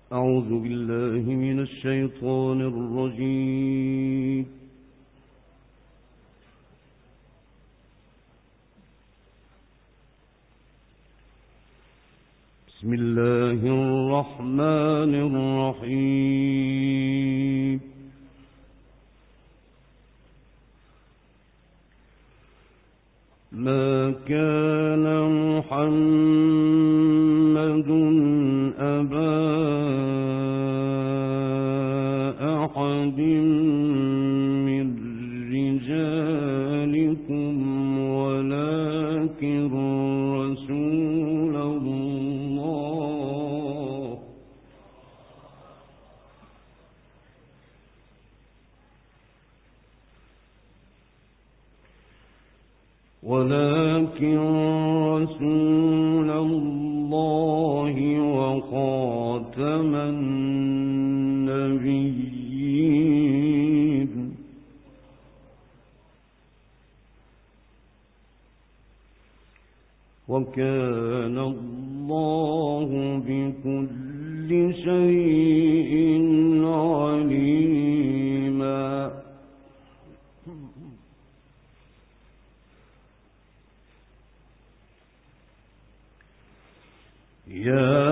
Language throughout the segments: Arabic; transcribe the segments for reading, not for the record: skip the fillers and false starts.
أعوذ بالله من الشيطان الرجيم. بسم الله الرحمن الرحيم. ما كان محمد أبا أحد من رجالكم ولكن رسول الله وخاتم النبيين. وكان الله بكل شيء عليما. يا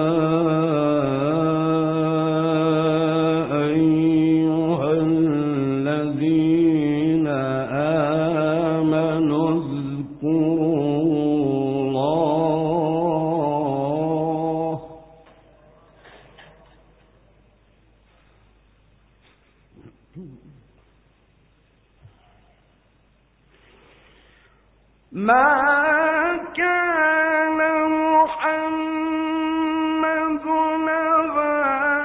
أيها الذين آمنوا اذكروا الله ما كان محمد أبا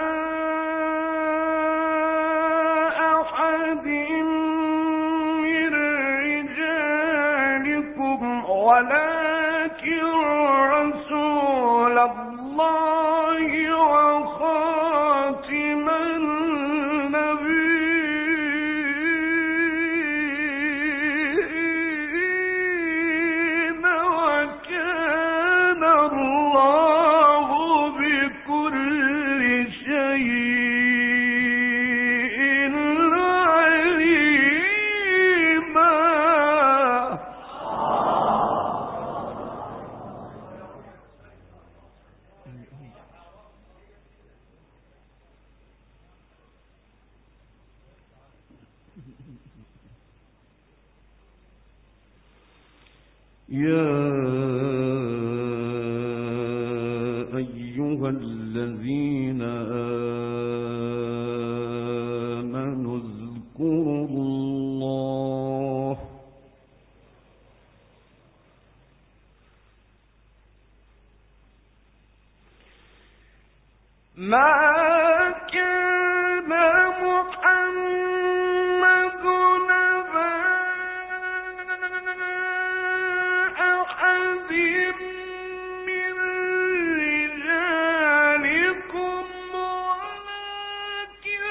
أحد من رجالكم ولكن رسول الله وخاتم النبيين. وكان الله بكل شيء عليما. يا أيها الذين آمنوا اذكروا الله ما كان محمد أبا أحد من رجالكم ولكن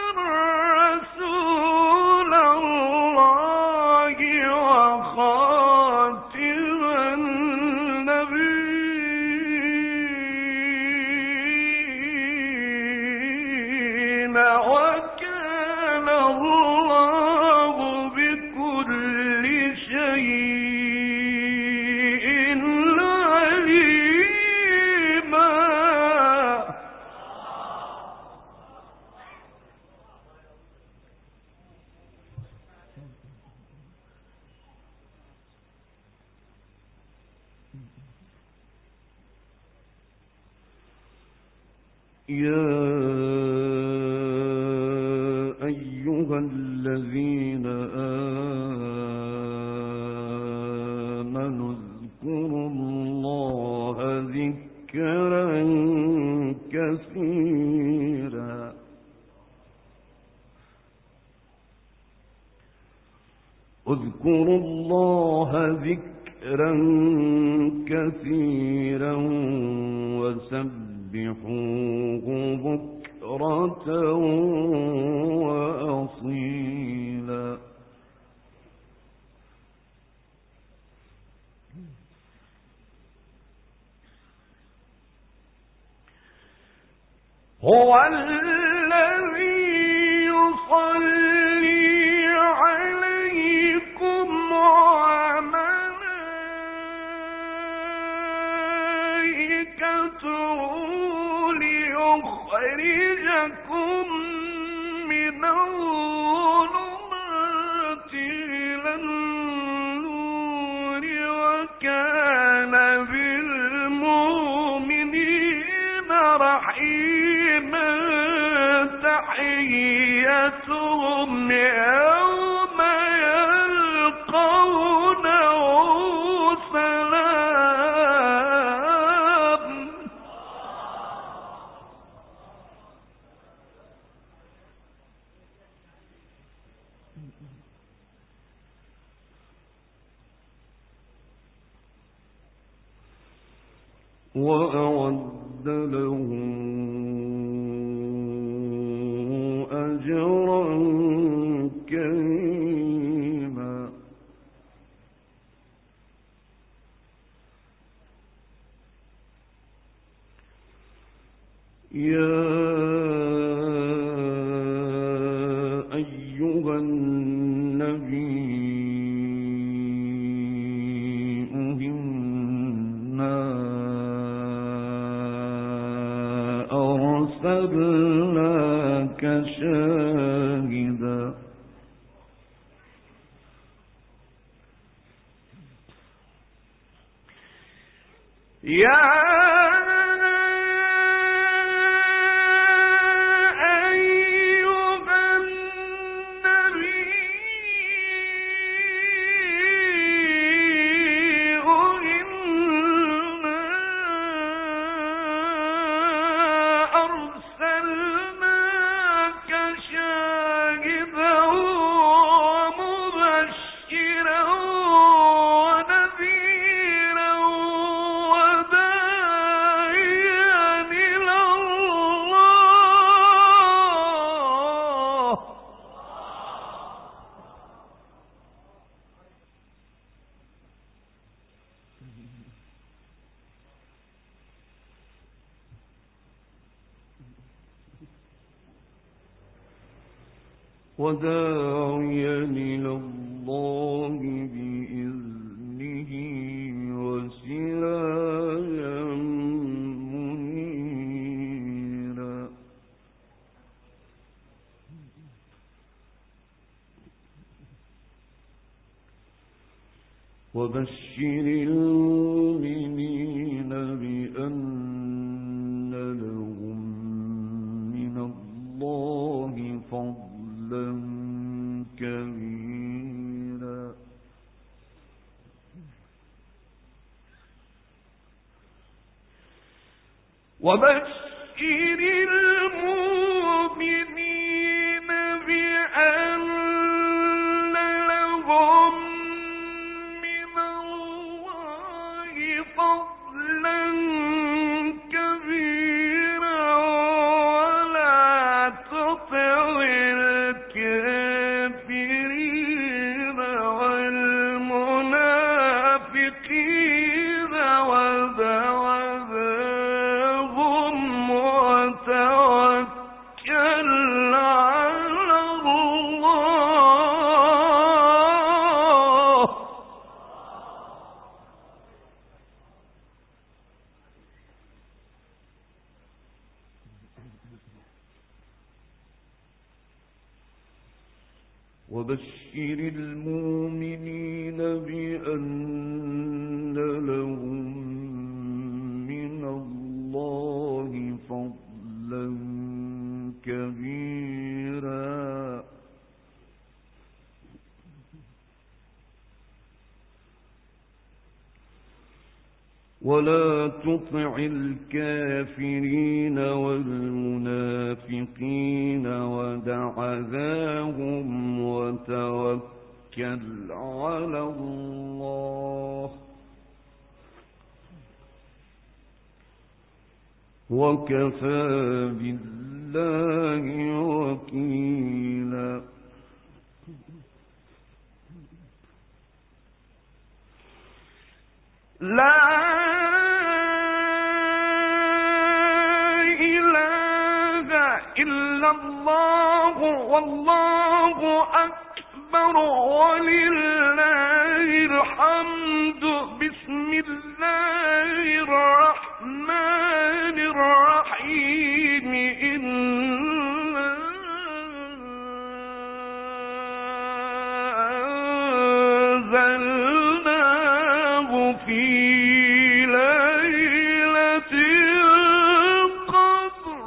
رسول الله وخاتم النبيين. وكان الله بكل شيء عليما. يا أيها الذين آمنوا اذكروا الله ذكرا كثيرا. اذكروا الله ذكرا كثيرا وسبحوه بكرة وأصيلا. هو الذي يصلي عليكم وملائكته ليخرجكم من الظلمات إلى النور وكان بالمؤمنين رحيما تحيتهم يوم يلقونه سلام. وأعد لهم أجرا كريما. يا أيها النبي أرسلناك شاهدا يا وداعيا إلى الله بإذنه وسراجا منيرا. وبشر المؤمنين بأن لهم من الله فضلا كبيرا. وبشر المؤمنين بأن لهم من الله فضلا كبيرا ولا تطع الكافرين والمنافقين وتوكل على الله. وبشر المؤمنين بأن لهم من الله فضلا كبيرا. ولا تطع الكافرين والمنافقين ودع أذاهم وتوكل على الله وكفى بالله وكيلا. لا إله إلا الله والله أكبر ولله الحمد. بسم الله الرحمن الرحيم. إنا أنزلناه في ليلة القدر.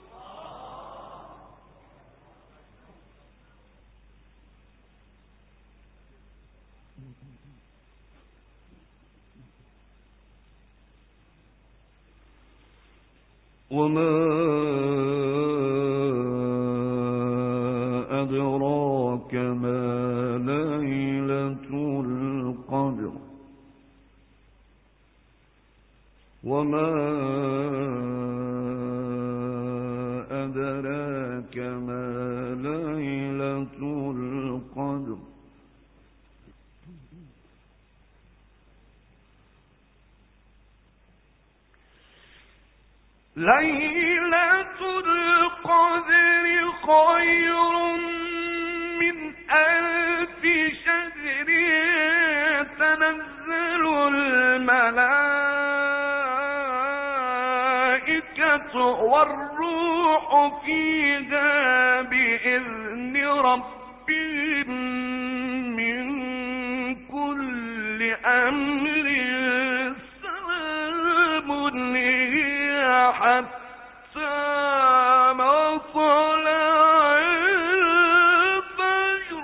وما أدراك ما ليلة القدر. وما أدراك ما ليلة القدر. ليلة القدر خير من 1000 شهر. تنزل الملائكة والروح فيها بإذن ربهم من كل أمر. سلام حتى مطلع الفجر.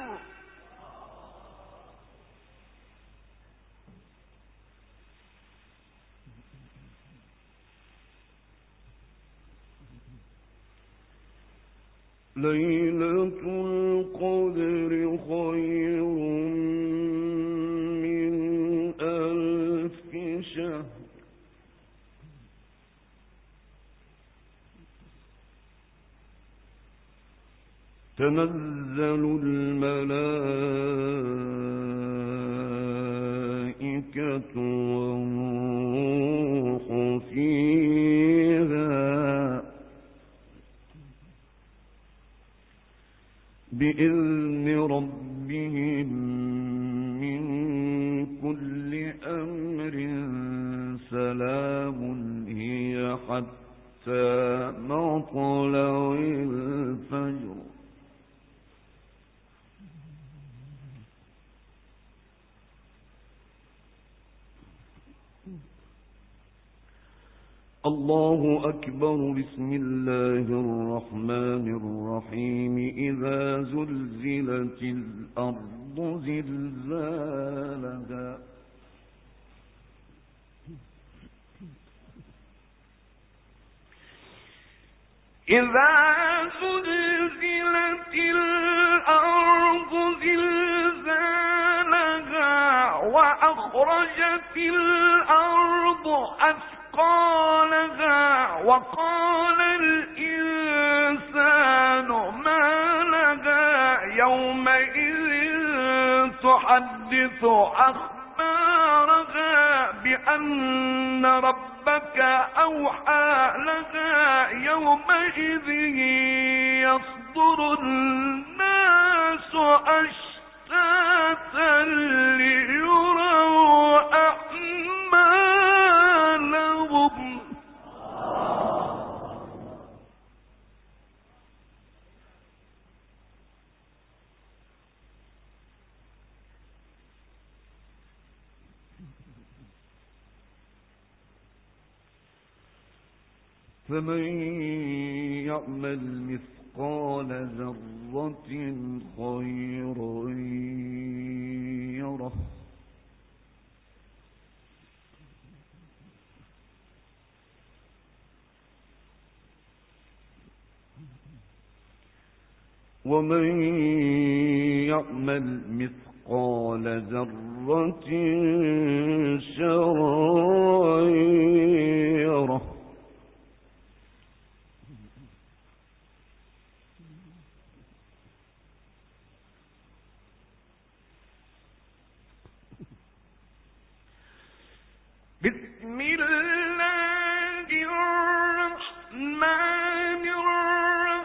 ليلة القدر خير من 1000 شهر. تنزل الملائكة والروح فيها بإذن ربهم من كل أمر. سلام هي حتى مطلع الفجر. الله أكبر. بسم الله الرحمن الرحيم. إذا زلزلت الأرض زلزالها. إذا زلزلت الأرض زلزالها وأخرجت الأرض أثقالها وقال الإنسان ما لها يومئذ تحدث أخبارها بأن ربك أوحى لها يومئذ يصدر الناس أشتاتا ليروا أعمالهم. فمن يعمل مثقال ذرة خيرا يره. ومن يعمل مثقال ذرة شرا يره. بسم الله الرحمن الرحيم.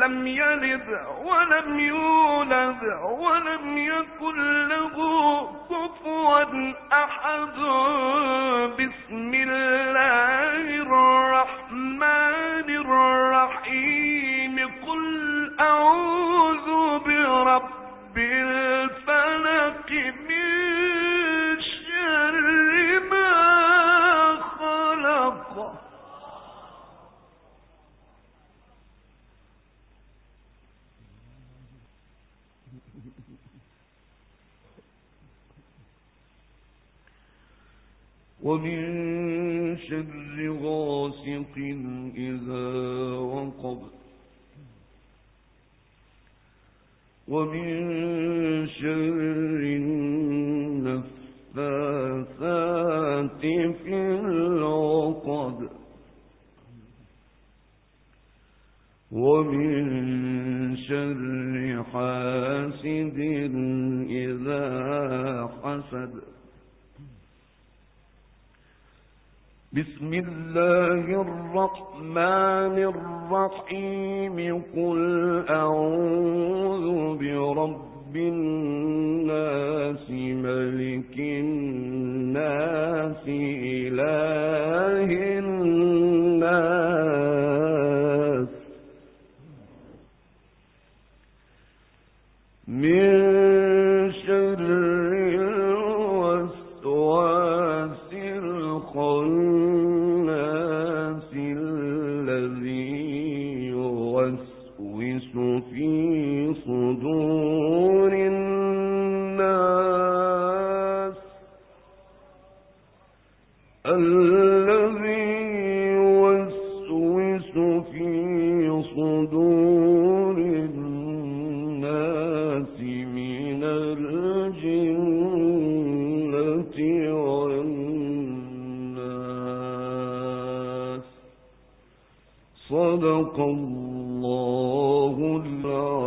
لم يلد ولم يولد ولم يكن له كفوا أحد. بسم الله الرحمن الرحيم. قل أعوذ برب الفلق من شر ما خلق. ومن شر غاسق إذا وقب. ومن شر النفاثات في العقد. ومن شر حاسد إذا حسد. بسم الله الرحمن الرحيم. قل أعوذ برب الناس ملك الناس إله الناس من شر الوسواس الخناس الذي يوسوس في صدور الناس الذي يوسوس في صدور الناس من الجنة والناس. صدق الله العظيم.